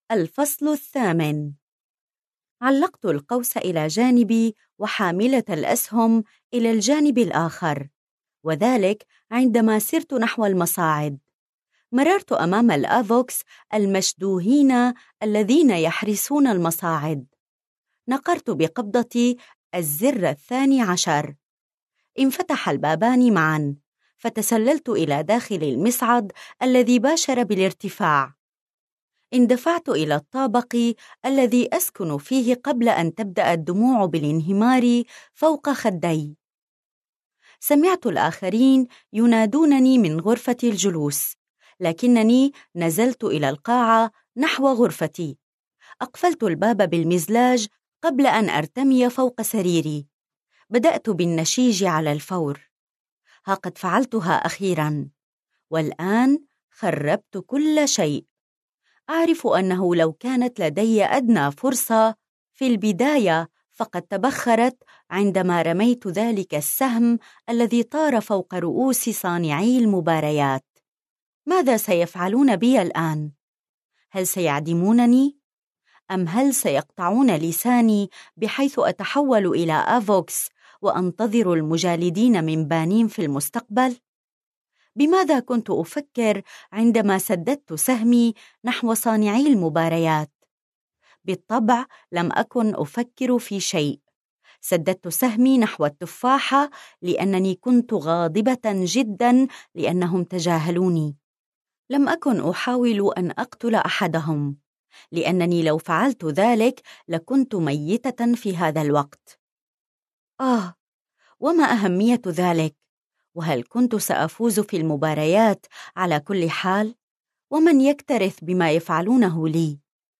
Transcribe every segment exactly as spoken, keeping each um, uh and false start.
الفصل الثامن. علقت القوس إلى جانبي وحاملة الأسهم إلى الجانب الآخر، وذلك عندما سرت نحو المصاعد. مررت أمام الآفوكس المشدوهين الذين يحرسون المصاعد. نقرت بقبضتي الزر الثاني عشر. انفتح البابان معاً، فتسللت إلى داخل المصعد الذي باشر بالارتفاع. اندفعت إلى الطابق الذي أسكن فيه قبل أن تبدأ الدموع بالانهمار فوق خدي. سمعت الآخرين ينادونني من غرفة الجلوس، لكنني نزلت إلى القاعة نحو غرفتي. أقفلت الباب بالمزلاج قبل أن أرتمي فوق سريري. بدأت بالنشيج على الفور. ها قد فعلتها أخيراً، والآن خربت كل شيء. أعرف أنه لو كانت لدي أدنى فرصة في البداية فقد تبخرت عندما رميت ذلك السهم الذي طار فوق رؤوس صانعي المباريات. ماذا سيفعلون بي الآن؟ هل سيعدمونني؟ أم هل سيقطعون لساني بحيث أتحول إلى آفوكس وأنتظر المجالدين من بانين في المستقبل؟ بماذا كنت أفكر عندما سددت سهمي نحو صانعي المباريات؟ بالطبع لم أكن أفكر في شيء. سددت سهمي نحو التفاحة لأنني كنت غاضبة جداً لأنهم تجاهلوني. لم أكن أحاول أن أقتل أحدهم، لأنني لو فعلت ذلك لكنت ميتة في هذا الوقت. آه، وما أهمية ذلك؟ وهل كنت سأفوز في المباريات على كل حال؟ ومن يكترث بما يفعلونه لي؟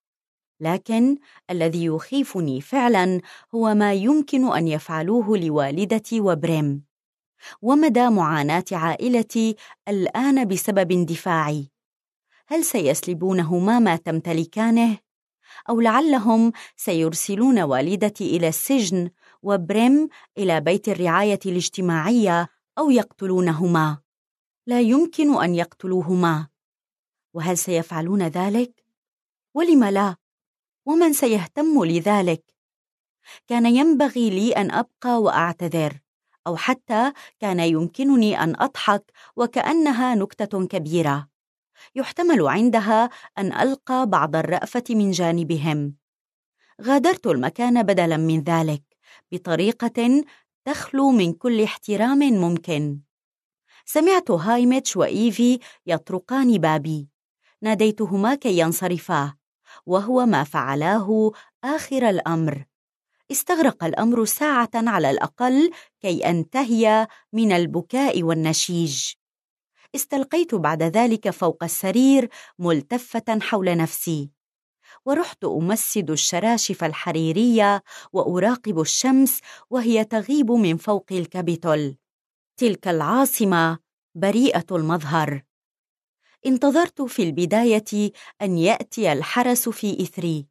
لكن الذي يخيفني فعلاً هو ما يمكن أن يفعلوه لوالدتي وبريم، ومدى معاناة عائلتي الآن بسبب اندفاعي. هل سيسلبونهما ما تمتلكانه؟ أو لعلهم سيرسلون والدتي إلى السجن وبريم إلى بيت الرعاية الاجتماعية، أو يقتلونهما. لا يمكن أن يقتلوهما. وهل سيفعلون ذلك؟ ولم لا؟ ومن سيهتم لذلك؟ كان ينبغي لي أن أبقى وأعتذر، أو حتى كان يمكنني أن أضحك وكأنها نكتة كبيرة. يحتمل عندها أن ألقى بعض الرأفة من جانبهم. غادرت المكان بدلاً من ذلك بطريقة تخلو من كل احترام ممكن. سمعت هايميتش وإيفي يطرقان بابي. ناديتهما كي ينصرفا، وهو ما فعلاه آخر الأمر. استغرق الأمر ساعة على الأقل كي أنتهي من البكاء والنشيج. استلقيت بعد ذلك فوق السرير ملتفة حول نفسي، ورحت أمسد الشراشف الحريرية وأراقب الشمس وهي تغيب من فوق الكابيتول، تلك العاصمة بريئة المظهر. انتظرت في البداية أن يأتي الحرس في إثري،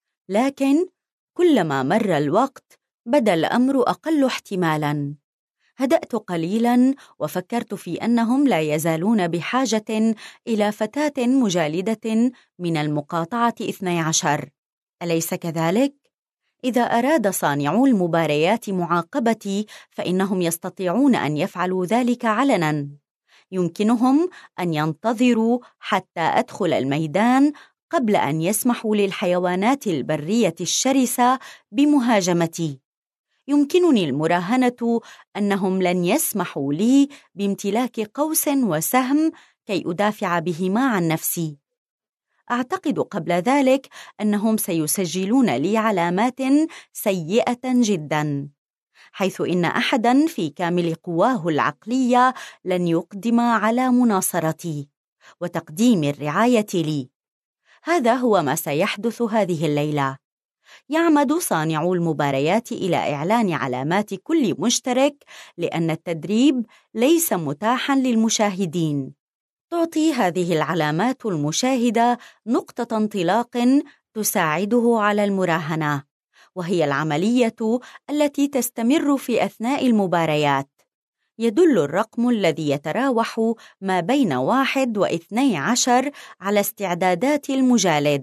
لكن كلما مر الوقت بدا الأمر أقل احتمالاً. هدأت قليلاً وفكرت في أنهم لا يزالون بحاجة إلى فتاة مجالدة من المقاطعة اثني عشر، أليس كذلك؟ إذا أراد صانعو المباريات معاقبتي فإنهم يستطيعون أن يفعلوا ذلك علناً. يمكنهم أن ينتظروا حتى أدخل الميدان قبل أن يسمحوا للحيوانات البرية الشرسة بمهاجمتي. يمكنني المراهنة أنهم لن يسمحوا لي بامتلاك قوس وسهم كي أدافع بهما عن نفسي. أعتقد قبل ذلك أنهم سيسجلون لي علامات سيئة جداً، حيث إن أحداً في كامل قواه العقلية لن يقدم على مناصرتي وتقديم الرعاية لي. هذا هو ما سيحدث هذه الليلة. يعمد صانعو المباريات إلى إعلان علامات كل مشترك، لأن التدريب ليس متاحاً للمشاهدين. تعطي هذه العلامات المشاهدة نقطة انطلاق تساعده على المراهنة، وهي العملية التي تستمر في أثناء المباريات. يدل الرقم الذي يتراوح ما بين واحد واثني عشر على استعدادات المجالد،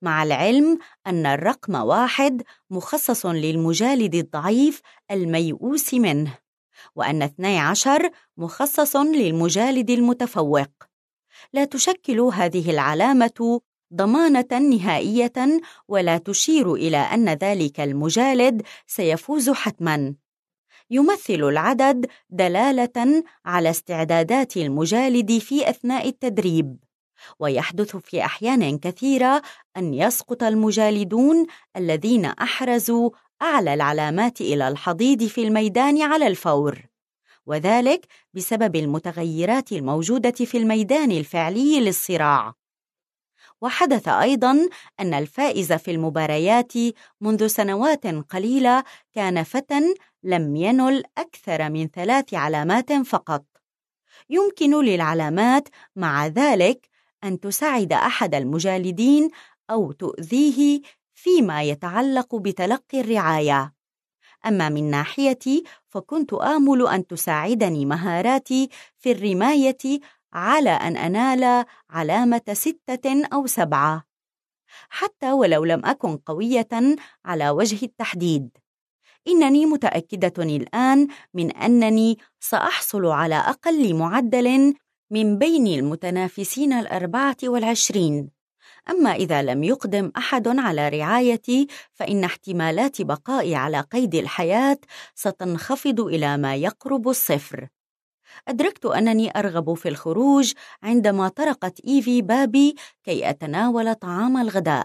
مع العلم أن الرقم واحد مخصص للمجالد الضعيف الميؤوس منه، وأن اثني عشر مخصص للمجالد المتفوق. لا تشكل هذه العلامة ضمانة نهائية، ولا تشير إلى أن ذلك المجالد سيفوز حتماً. يمثل العدد دلالة على استعدادات المجالد في أثناء التدريب، ويحدث في أحيان كثيرة أن يسقط المجالدون الذين أحرزوا أعلى العلامات إلى الحضيض في الميدان على الفور، وذلك بسبب المتغيرات الموجودة في الميدان الفعلي للصراع. وحدث أيضاً أن الفائز في المباريات منذ سنوات قليلة كان فتى لم ينل أكثر من ثلاث علامات فقط. يمكن للعلامات مع ذلك أن تساعد أحد المجالدين أو تؤذيه فيما يتعلق بتلقي الرعاية. أما من ناحيتي فكنت آمل أن تساعدني مهاراتي في الرماية على أن أنال علامة ستة أو سبعة، حتى ولو لم أكن قوية على وجه التحديد. إنني متأكدة الآن من أنني سأحصل على أقل معدل من بين المتنافسين الأربعة والعشرين. أما إذا لم يقدم أحد على رعايتي فإن احتمالات بقائي على قيد الحياة ستنخفض إلى ما يقرب الصفر. أدركت أنني أرغب في الخروج عندما طرقت إيفي بابي كي أتناول طعام الغداء.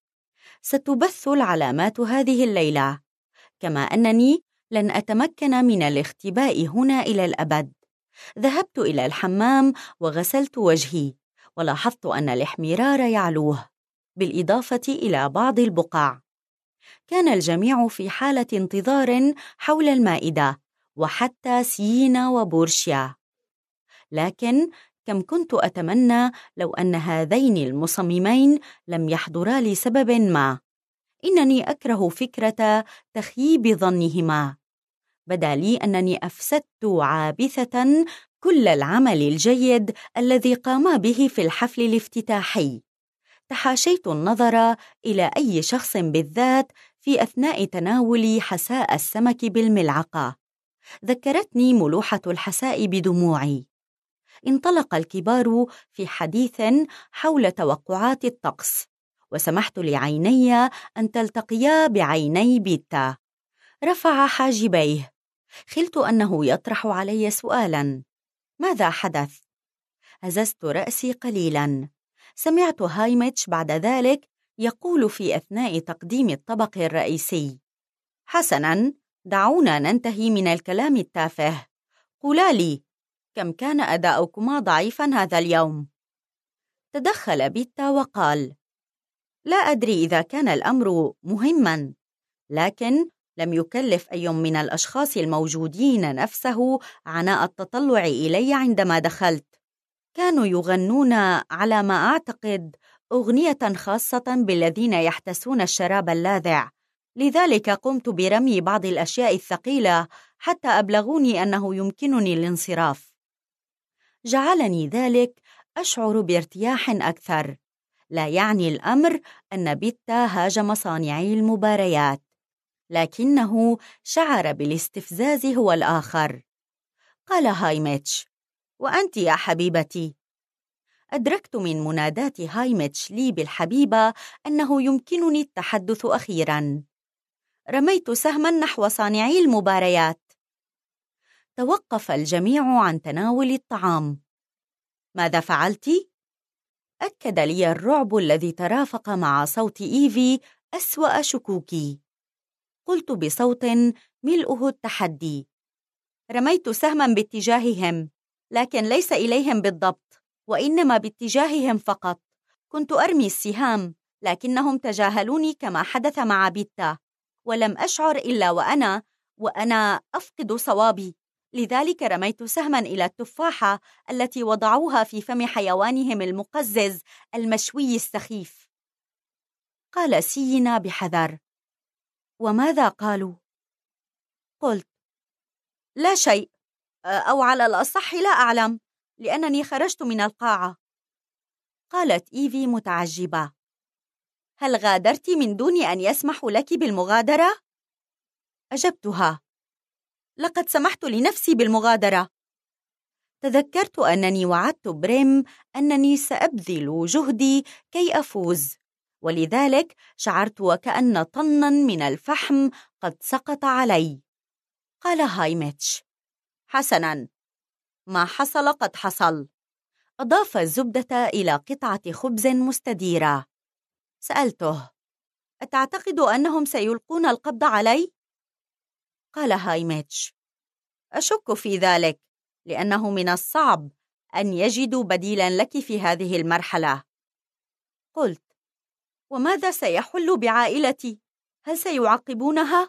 ستبث العلامات هذه الليلة، كما أنني لن أتمكن من الاختباء هنا إلى الأبد. ذهبت إلى الحمام وغسلت وجهي، ولاحظت أن الاحمرار يعلوه، بالإضافة إلى بعض البقع. كان الجميع في حالة انتظار حول المائدة، وحتى سينا وبورشيا. لكن كم كنت أتمنى لو أن هذين المصممين لم يحضرا لسبب ما. إنني أكره فكرة تخييب ظنهما. بدا لي أنني أفسدت عابثة كل العمل الجيد الذي قاما به في الحفل الافتتاحي. تحاشيت النظر إلى أي شخص بالذات في أثناء تناول حساء السمك بالملعقة. ذكرتني ملوحة الحساء بدموعي. انطلق الكبار في حديث حول توقعات الطقس، وسمحت لعيني أن تلتقيا بعيني بيتا. رفع حاجبيه. خلت أنه يطرح علي سؤالاً: ماذا حدث؟ هززت رأسي قليلاً. سمعت هايميتش بعد ذلك يقول في أثناء تقديم الطبق الرئيسي: حسناً، دعونا ننتهي من الكلام التافه. قولا لي، كم كان أداؤكما ضعيفاً هذا اليوم؟ تدخل بيتا وقال: لا أدري إذا كان الأمر مهماً، لكن لم يكلف أي من الأشخاص الموجودين نفسه عناء التطلع إلي عندما دخلت. كانوا يغنون على ما أعتقد أغنية خاصة بالذين يحتسون الشراب اللاذع، لذلك قمت برمي بعض الأشياء الثقيلة حتى أبلغوني أنه يمكنني الانصراف. جعلني ذلك أشعر بارتياح أكثر. لا يعني الأمر أن بيتا هاجم صانعي المباريات، لكنه شعر بالاستفزاز هو الآخر. قال هايميتش: وأنت يا حبيبتي؟ أدركت من منادات هايميتش لي بالحبيبة أنه يمكنني التحدث أخيراً. رميت سهماً نحو صانعي المباريات. توقف الجميع عن تناول الطعام. ماذا فعلت؟ أكد لي الرعب الذي ترافق مع صوت إيفي أسوأ شكوكي. قلت بصوت ملؤه التحدي: رميت سهماً باتجاههم، لكن ليس إليهم بالضبط، وإنما باتجاههم فقط. كنت أرمي السهام، لكنهم تجاهلوني كما حدث مع بيتا، ولم أشعر إلا وأنا وأنا أفقد صوابي. لذلك رميت سهماً إلى التفاحة التي وضعوها في فم حيوانهم المقزز المشوي السخيف. قال سينا بحذر: وماذا قالوا؟ قلت: لا شيء، أو على الأصح لا أعلم، لأنني خرجت من القاعة. قالت إيفي متعجبة: هل غادرت من دون أن يسمحوا لك بالمغادرة؟ أجبتها: لقد سمحت لنفسي بالمغادرة. تذكرت أنني وعدت بريم أنني سأبذل جهدي كي أفوز، ولذلك شعرت وكأن طناً من الفحم قد سقط علي. قال هايميتش: حسناً، ما حصل قد حصل. أضاف الزبدة إلى قطعة خبز مستديرة. سألته: أتعتقد أنهم سيلقون القبض علي؟ قال هايميتش: أشك في ذلك، لأنه من الصعب أن يجدوا بديلاً لك في هذه المرحلة. قلت: وماذا سيحل بعائلتي؟ هل سيعاقبونها؟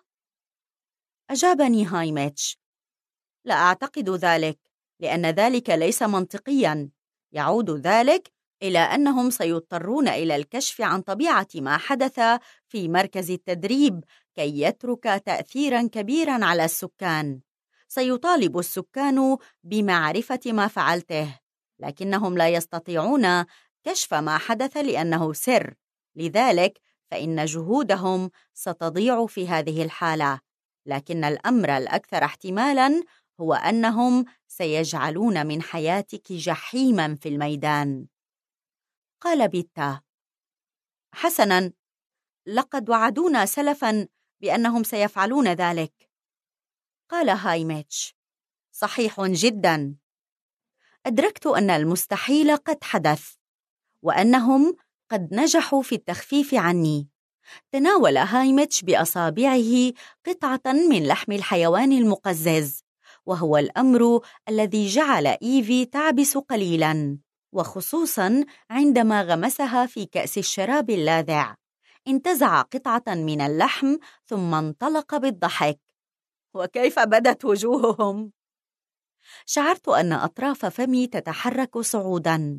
أجابني هايميتش: لا أعتقد ذلك، لأن ذلك ليس منطقياً. يعود ذلك إلى أنهم سيضطرون إلى الكشف عن طبيعة ما حدث في مركز التدريب كي يترك تأثيراً كبيراً على السكان. سيطالب السكان بمعرفة ما فعلته، لكنهم لا يستطيعون كشف ما حدث لأنه سر، لذلك فإن جهودهم ستضيع في هذه الحالة. لكن الأمر الأكثر احتمالاً هو أنهم سيجعلون من حياتك جحيماً في الميدان. قال بيتا: حسناً، لقد وعدونا سلفاً بأنهم سيفعلون ذلك. قال هايميتش: صحيح جداً. أدركت أن المستحيل قد حدث، وأنهم قد نجحوا في التخفيف عني. تناول هايميتش بأصابعه قطعة من لحم الحيوان المقزز، وهو الأمر الذي جعل إيفي تعبس قليلاً، وخصوصاً عندما غمسها في كأس الشراب اللاذع. انتزع قطعة من اللحم ثم انطلق بالضحك. وكيف بدت وجوههم؟ شعرت أن أطراف فمي تتحرك صعوداً.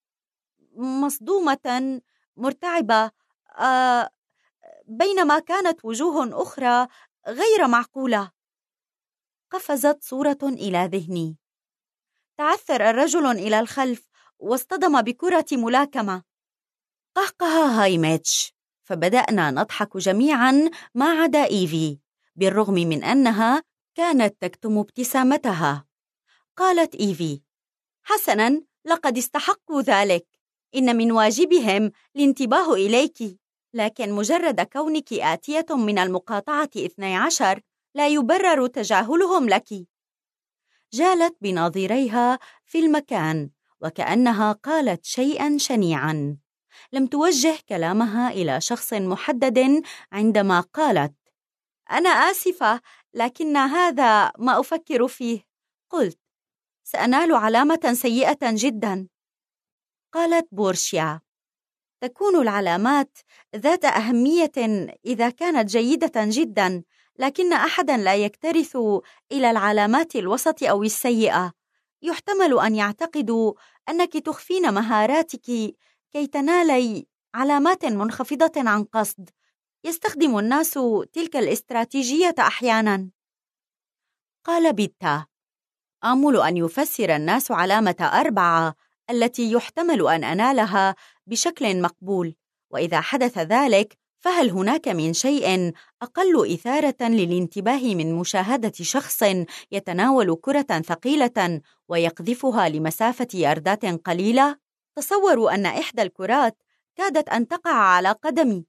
مصدومة، مرتعبة، آه بينما كانت وجوه أخرى غير معقولة. قفزت صورة إلى ذهني: تعثر الرجل إلى الخلف واصطدم بكرة ملاكمة. قهقه هايميتش، فبدأنا نضحك جميعاً ما عدا إيفي، بالرغم من أنها كانت تكتم ابتسامتها. قالت إيفي: حسناً، لقد استحقوا ذلك. إن من واجبهم الانتباه إليك، لكن مجرد كونك آتية من المقاطعة اثني عشر لا يبرر تجاهلهم لك. جالت بناظريها في المكان وكأنها قالت شيئاً شنيعاً. لم توجه كلامها إلى شخص محدد عندما قالت: أنا آسفة، لكن هذا ما أفكر فيه. قلت: سأنال علامة سيئة جداً. قالت بورشيا: تكون العلامات ذات أهمية إذا كانت جيدة جداً، لكن أحداً لا يكترث إلى العلامات الوسط أو السيئة. يحتمل أن يعتقدوا أنك تخفين مهاراتك كي تنالي علامات منخفضة عن قصد. يستخدم الناس تلك الاستراتيجية أحياناً. قال بيتا: آمل أن يفسر الناس علامة أربعة التي يحتمل أن أنالها بشكل مقبول، وإذا حدث ذلك فهل هناك من شيء أقل إثارة للانتباه من مشاهدة شخص يتناول كرة ثقيلة ويقذفها لمسافة ياردات قليلة؟ تصوروا أن إحدى الكرات كادت أن تقع على قدمي.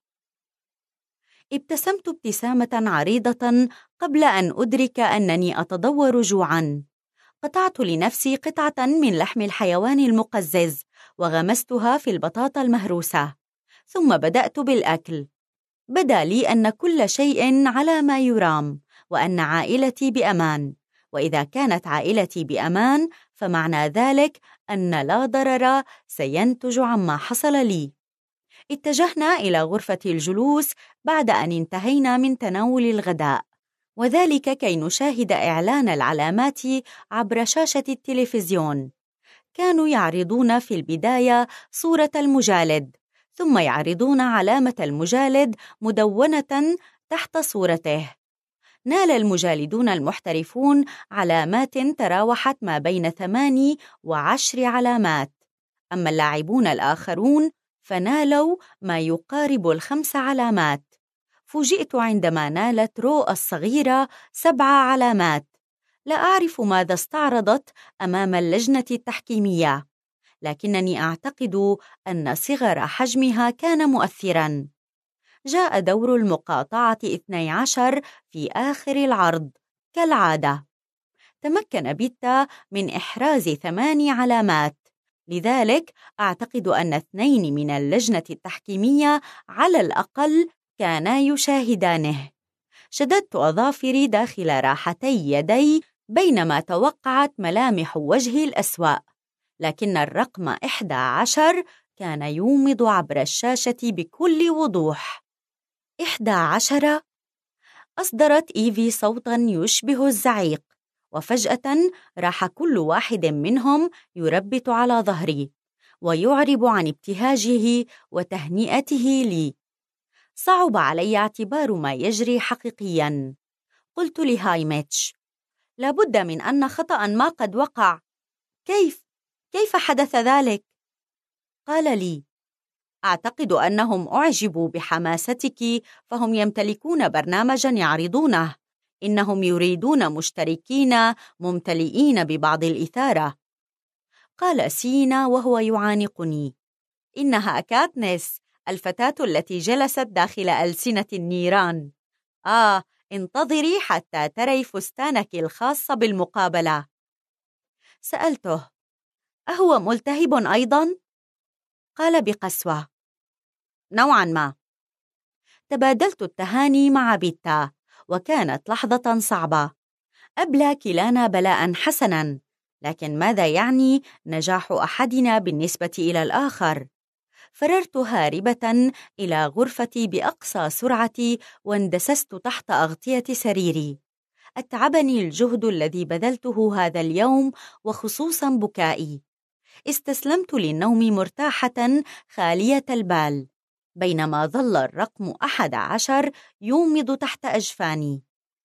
ابتسمت ابتسامة عريضة قبل أن أدرك أنني أتضور جوعاً. قطعت لنفسي قطعة من لحم الحيوان المقزز وغمستها في البطاطا المهروسة، ثم بدأت بالأكل. بدا لي أن كل شيء على ما يرام، وأن عائلتي بأمان. وإذا كانت عائلتي بأمان فمعنى ذلك أن لا ضرر سينتج عما حصل لي. اتجهنا إلى غرفة الجلوس بعد أن انتهينا من تناول الغداء، وذلك كي نشاهد إعلان العلامات عبر شاشة التلفزيون. كانوا يعرضون في البداية صورة المجالد، ثم يعرضون علامة المجالد مدونة تحت صورته. نال المجالدون المحترفون علامات تراوحت ما بين ثماني وعشر علامات، أما اللاعبون الآخرون فنالوا ما يقارب الخمس علامات. فوجئت عندما نالت رو الصغيرة سبع علامات. لا أعرف ماذا استعرضت أمام اللجنة التحكيمية، لكنني أعتقد أن صغر حجمها كان مؤثراً. جاء دور المقاطعة اثني عشر في آخر العرض كالعادة. تمكن بيتا من إحراز ثماني علامات، لذلك أعتقد أن اثنين من اللجنة التحكيمية على الأقل كانا يشاهدانه. شددت أظافري داخل راحتي يدي بينما توقعت ملامح وجهي الأسوأ، لكن الرقم إحدى عشر كان يومض عبر الشاشة بكل وضوح. إحدى عشر؟ أصدرت إيفي صوتاً يشبه الزعيق، وفجأة راح كل واحد منهم يربت على ظهري ويعرب عن ابتهاجه وتهنئته لي. صعب علي اعتبار ما يجري حقيقياً. قلت لهايميتش: لابد من أن خطأ ما قد وقع. كيف؟ كيف حدث ذلك؟ قال لي: أعتقد أنهم أعجبوا بحماستك فهم يمتلكون برنامجاً يعرضونه. إنهم يريدون مشتركين ممتلئين ببعض الإثارة. قال سينا وهو يعانقني: إنها كاتنيس، الفتاة التي جلست داخل ألسنة النيران. آه، انتظري حتى تري فستانك الخاص بالمقابلة. سألته: أهو ملتهب أيضاً؟ قال بقسوة: نوعاً ما. تبادلت التهاني مع بيتا، وكانت لحظة صعبة. أبلى كلانا بلاءً حسناً، لكن ماذا يعني نجاح أحدنا بالنسبة إلى الآخر؟ فررت هاربة إلى غرفتي بأقصى سرعتي واندسست تحت أغطية سريري. أتعبني الجهد الذي بذلته هذا اليوم، وخصوصاً بكائي. استسلمت للنوم مرتاحة خالية البال، بينما ظل الرقم أحد عشر يومض تحت أجفاني.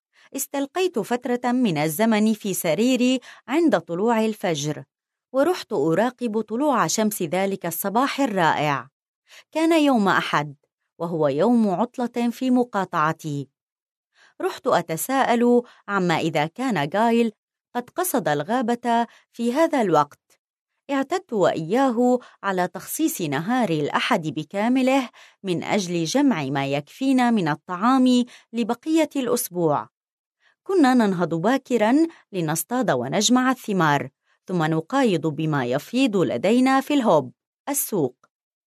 استلقيت فترة من الزمن في سريري عند طلوع الفجر، ورحت أراقب طلوع شمس ذلك الصباح الرائع. كان يوم أحد، وهو يوم عطلة في مقاطعتي. رحت أتساءل عما إذا كان غايل قد قصد الغابة في هذا الوقت. اعتدت وإياه على تخصيص نهار الأحد بكامله من أجل جمع ما يكفينا من الطعام لبقية الأسبوع. كنا ننهض باكراً لنصطاد ونجمع الثمار، ثم نقايض بما يفيض لدينا في الهوب، السوق.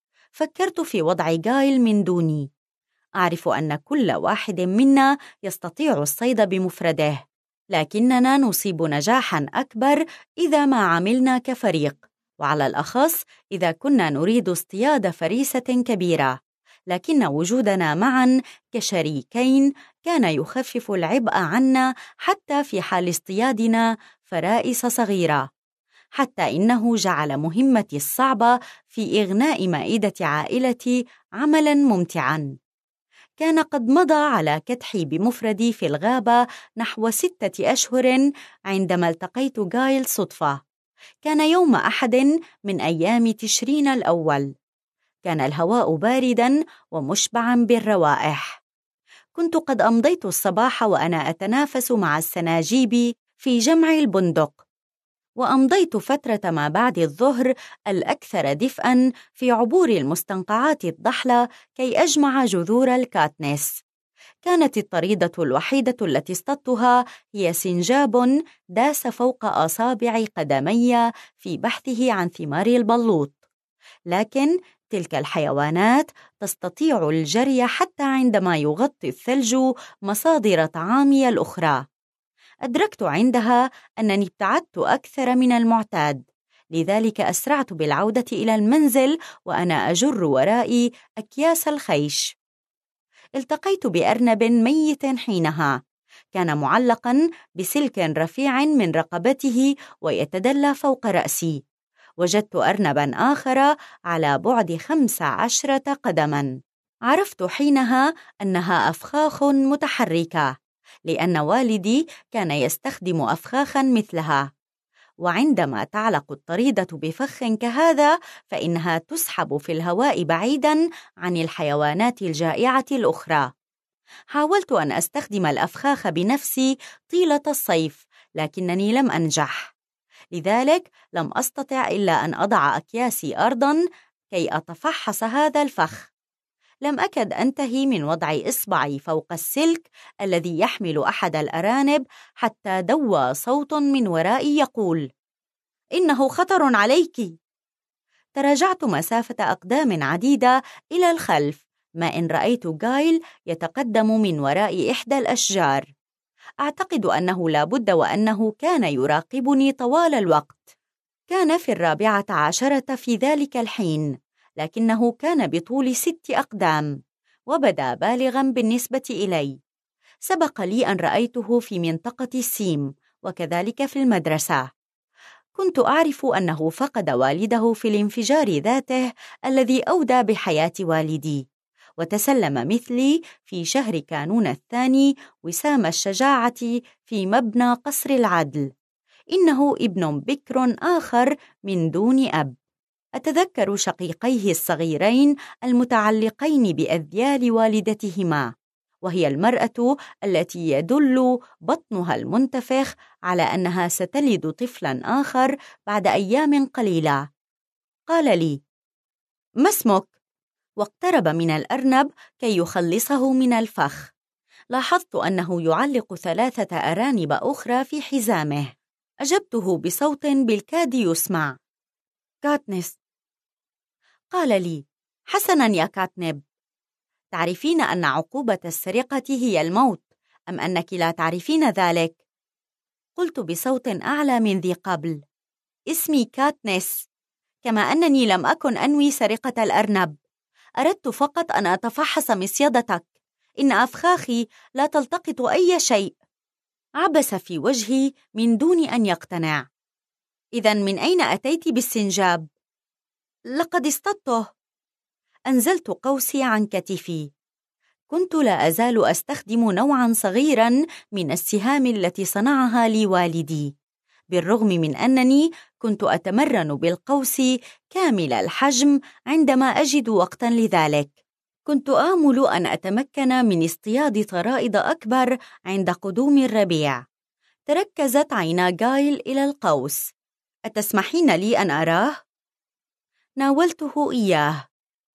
فكرت في وضع غايل من دوني. أعرف أن كل واحد منا يستطيع الصيد بمفرده، لكننا نصيب نجاحاً أكبر إذا ما عملنا كفريق، وعلى الأخص إذا كنا نريد اصطياد فريسة كبيرة. لكن وجودنا معاً كشريكين كان يخفف العبء عنا، حتى في حال اصطيادنا فرائس صغيرة. حتى إنه جعل مهمتي الصعبة في إغناء مائدة عائلتي عملاً ممتعاً. كان قد مضى على كدحي بمفردي في الغابة نحو ستة أشهر عندما التقيت غايل صدفة. كان يوم أحد من أيام تشرين الأول. كان الهواء بارداً ومشبعاً بالروائح. كنت قد أمضيت الصباح وأنا أتنافس مع السناجيب في جمع البندق، وأمضيت فترة ما بعد الظهر الأكثر دفئاً في عبور المستنقعات الضحلة كي أجمع جذور الكاتنس. كانت الطريدة الوحيدة التي اصطدتها هي سنجاب داس فوق أصابع قدمي في بحثه عن ثمار البلوط، لكن تلك الحيوانات تستطيع الجري حتى عندما يغطي الثلج مصادر طعامي الأخرى. أدركت عندها أنني ابتعدت أكثر من المعتاد، لذلك أسرعت بالعودة إلى المنزل وأنا أجر ورائي أكياس الخيش. التقيت بأرنب ميت حينها، كان معلقاً بسلك رفيع من رقبته ويتدلى فوق رأسي. وجدت أرنباً آخر على بعد خمس عشرة قدماً. عرفت حينها أنها أفخاخ متحركة، لأن والدي كان يستخدم أفخاخاً مثلها. وعندما تعلق الطريدة بفخ كهذا فإنها تسحب في الهواء بعيداً عن الحيوانات الجائعة الأخرى. حاولت أن أستخدم الأفخاخ بنفسي طيلة الصيف، لكنني لم أنجح. لذلك لم أستطع إلا أن أضع أكياسي أرضاً كي أتفحص هذا الفخ. لم أكد أنتهي من وضع إصبعي فوق السلك الذي يحمل أحد الأرانب حتى دوى صوت من ورائي يقول: إنه خطر عليك. تراجعت مسافة أقدام عديدة إلى الخلف، ما إن رأيت جايل يتقدم من وراء إحدى الأشجار. أعتقد أنه لا بد وأنه كان يراقبني طوال الوقت. كان في الرابعة عشرة في ذلك الحين، لكنه كان بطول ست أقدام وبدا بالغاً بالنسبة إلي. سبق لي أن رأيته في منطقة السيم وكذلك في المدرسة. كنت أعرف أنه فقد والده في الانفجار ذاته الذي أودى بحياة والدي، وتسلم مثلي في شهر كانون الثاني وسام الشجاعة في مبنى قصر العدل. إنه ابن بكر آخر من دون أب. أتذكر شقيقيه الصغيرين المتعلقين بأذيال والدتهما، وهي المرأة التي يدل بطنها المنتفخ على أنها ستلد طفلاً آخر بعد أيام قليلة. قال لي: ما اسمك؟ واقترب من الأرنب كي يخلصه من الفخ. لاحظت أنه يعلق ثلاثة أرانب أخرى في حزامه. أجبته بصوت بالكاد يسمع: كاتنس. قال لي: حسناً يا كاتنب، تعرفين أن عقوبة السرقة هي الموت، أم أنك لا تعرفين ذلك؟ قلت بصوت أعلى من ذي قبل: اسمي كاتنس، كما أنني لم أكن أنوي سرقة الأرنب. أردت فقط أن أتفحص مصيدتك. إن أفخاخي لا تلتقط أي شيء. عبس في وجهي من دون أن يقتنع. إذن من أين أتيت بالسنجاب؟ لقد اصطدته. أنزلت قوسي عن كتفي. كنت لا أزال أستخدم نوعاً صغيراً من السهام التي صنعها لي والدي، بالرغم من أنني كنت أتمرن بالقوس كامل الحجم عندما أجد وقتاً لذلك. كنت آمل أن أتمكن من اصطياد طرائد أكبر عند قدوم الربيع. تركزت عينا جايل إلى القوس. أتسمحين لي أن أراه؟ ناولته إياه.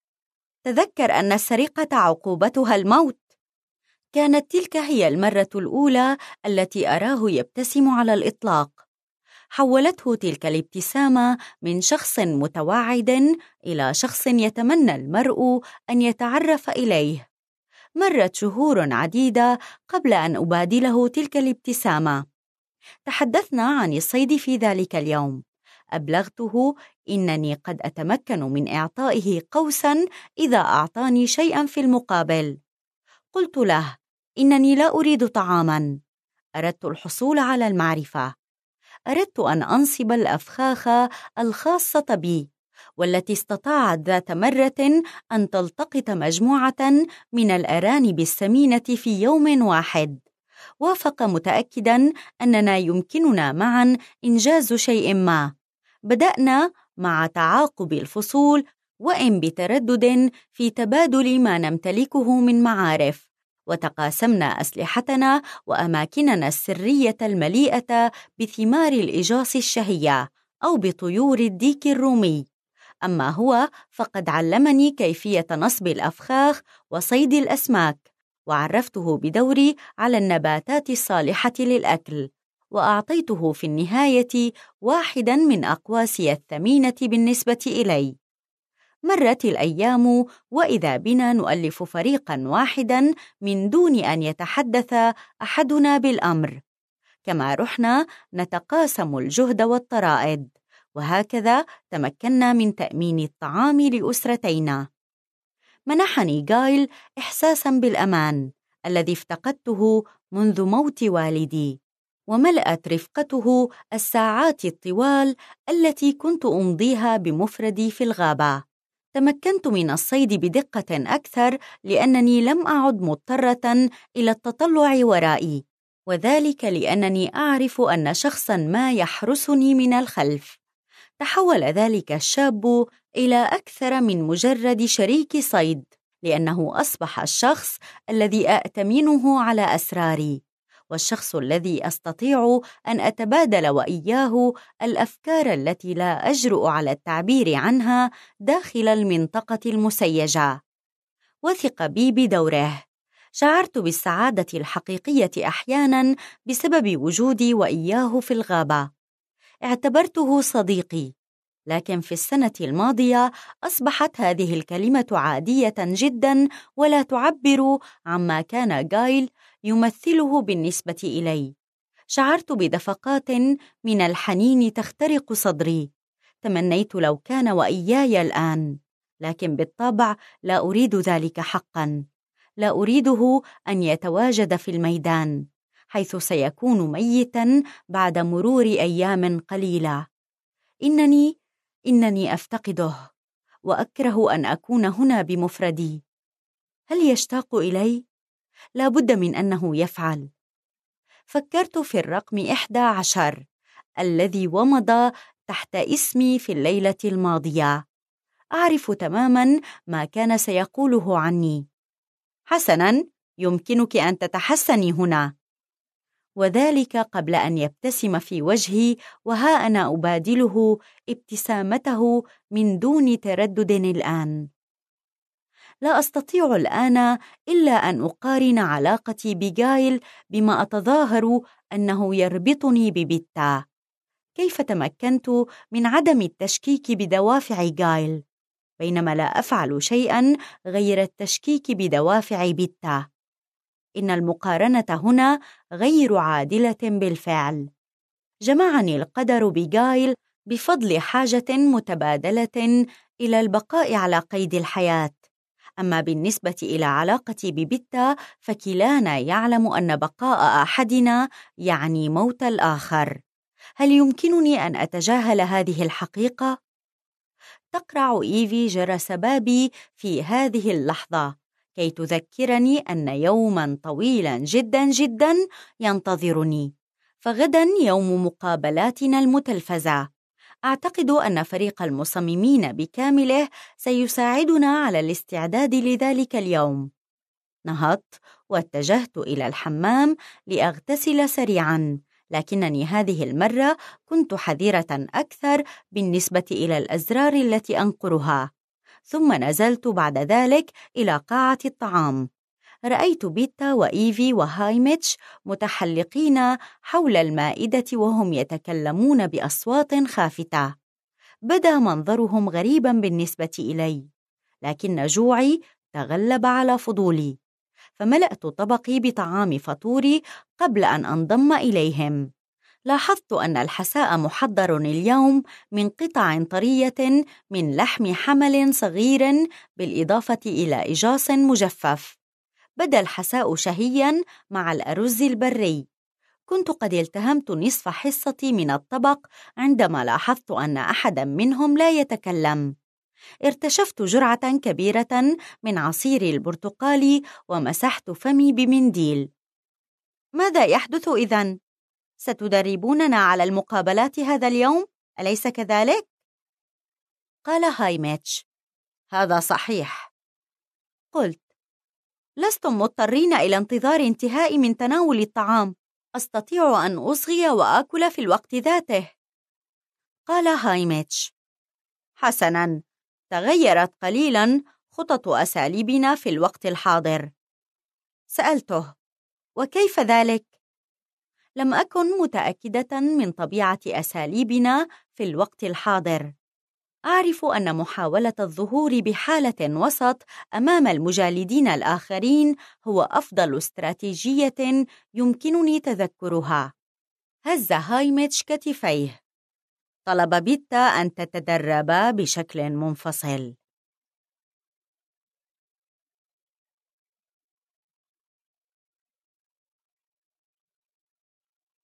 تذكر أن السرقة عقوبتها الموت. كانت تلك هي المرة الأولى التي أراه يبتسم على الإطلاق. حولته تلك الابتسامة من شخص متوعد إلى شخص يتمنى المرء أن يتعرف إليه. مرت شهور عديدة قبل أن أبادله تلك الابتسامة. تحدثنا عن الصيد في ذلك اليوم. أبلغته إنني قد أتمكن من إعطائه قوساً إذا أعطاني شيئاً في المقابل. قلت له إنني لا أريد طعاماً، أردت الحصول على المعرفة. أردت أن أنصب الأفخاخ الخاصة بي، والتي استطاعت ذات مرة أن تلتقط مجموعة من الأرانب السمينة في يوم واحد. وافق متأكداً أننا يمكننا معاً إنجاز شيء ما. بدأنا مع تعاقب الفصول، وإن بتردد في تبادل ما نمتلكه من معارف، وتقاسمنا أسلحتنا وأماكننا السرية المليئة بثمار الإجاص الشهية أو بطيور الديك الرومي. أما هو فقد علمني كيفية نصب الأفخاخ وصيد الأسماك، وعرفته بدوري على النباتات الصالحة للأكل، وأعطيته في النهاية واحداً من أقواسي الثمينة بالنسبة إلي. مرت الأيام وإذا بنا نؤلف فريقاً واحداً من دون أن يتحدث أحدنا بالأمر. كما رحنا نتقاسم الجهد والطرائد، وهكذا تمكنا من تأمين الطعام لأسرتينا. منحني جايل إحساساً بالأمان الذي افتقدته منذ موت والدي، وملأت رفقته الساعات الطوال التي كنت أمضيها بمفردي في الغابة. تمكنت من الصيد بدقة أكثر لأنني لم أعد مضطرة إلى التطلع ورائي. وذلك لأنني أعرف أن شخصاً ما يحرسني من الخلف. تحول ذلك الشاب إلى أكثر من مجرد شريك صيد، لأنه أصبح الشخص الذي أأتمنه على أسراري، والشخص الذي أستطيع أن أتبادل وإياه الأفكار التي لا أجرؤ على التعبير عنها داخل المنطقة المسيجة. وثق بي بدوره. شعرت بالسعادة الحقيقية أحياناً بسبب وجودي وإياه في الغابة. اعتبرته صديقي، لكن في السنة الماضية أصبحت هذه الكلمة عادية جداً ولا تعبر عما كان غايل يمثله بالنسبة إلي. شعرت بدفقات من الحنين تخترق صدري. تمنيت لو كان وإياي الآن، لكن بالطبع لا أريد ذلك حقاً. لا أريده أن يتواجد في الميدان، حيث سيكون ميتاً بعد مرور أيام قليلة. إنني إنني أفتقده، وأكره أن أكون هنا بمفردي. هل يشتاق إلي؟ لا بد من أنه يفعل. فكرت في الرقم إحدى عشر الذي ومض تحت اسمي في الليلة الماضية. أعرف تماماً ما كان سيقوله عني. حسناً، يمكنك أن تتحسني هنا. وذلك قبل أن يبتسم في وجهي، وها أنا أبادله ابتسامته من دون تردد الآن. لا أستطيع الآن إلا أن أقارن علاقتي بغايل بما أتظاهر أنه يربطني ببيتا. كيف تمكنت من عدم التشكيك بدوافع غايل، بينما لا أفعل شيئاً غير التشكيك بدوافع بيتا؟ إن المقارنة هنا غير عادلة بالفعل. جمعني القدر بغايل بفضل حاجة متبادلة إلى البقاء على قيد الحياة. أما بالنسبة إلى علاقتي ببيتا، فكلانا يعلم أن بقاء أحدنا يعني موت الآخر. هل يمكنني أن أتجاهل هذه الحقيقة؟ تقرع إيفي جرس بابي في هذه اللحظة كي تذكرني أن يوماً طويلاً جداً جداً ينتظرني، فغداً يوم مقابلاتنا المتلفزة. أعتقد أن فريق المصممين بكامله سيساعدنا على الاستعداد لذلك اليوم. نهضت واتجهت إلى الحمام لأغتسل سريعاً، لكنني هذه المرة كنت حذرة أكثر بالنسبة إلى الأزرار التي أنقرها. ثم نزلت بعد ذلك إلى قاعة الطعام. رأيت بيتا وإيفي وهايميتش متحلقين حول المائدة وهم يتكلمون بأصوات خافتة. بدا منظرهم غريباً بالنسبة إلي، لكن جوعي تغلب على فضولي، فملأت طبقي بطعام فطوري قبل أن أنضم إليهم. لاحظت أن الحساء محضر اليوم من قطع طرية من لحم حمل صغير بالإضافة إلى إجاص مجفف. بدا الحساء شهياً مع الأرز البري. كنت قد التهمت نصف حصتي من الطبق عندما لاحظت أن أحداً منهم لا يتكلم. ارتشفت جرعة كبيرة من عصير البرتقال ومسحت فمي بمنديل. ماذا يحدث إذن؟ ستدربوننا على المقابلات هذا اليوم، أليس كذلك؟ قال هايميتش. هذا صحيح. قلت: لستم مضطرين إلى انتظار انتهاء من تناول الطعام، أستطيع أن أصغي وآكل في الوقت ذاته. قال هايميتش: حسناً، تغيرت قليلاً خطط أساليبنا في الوقت الحاضر. سألته: وكيف ذلك؟ لم أكن متأكدة من طبيعة أساليبنا في الوقت الحاضر. أعرف أن محاولة الظهور بحالة وسط أمام المجالدين الآخرين هو أفضل استراتيجية يمكنني تذكرها. هز هايميتش كتفيه. طلب بيتا أن تتدربا بشكل منفصل.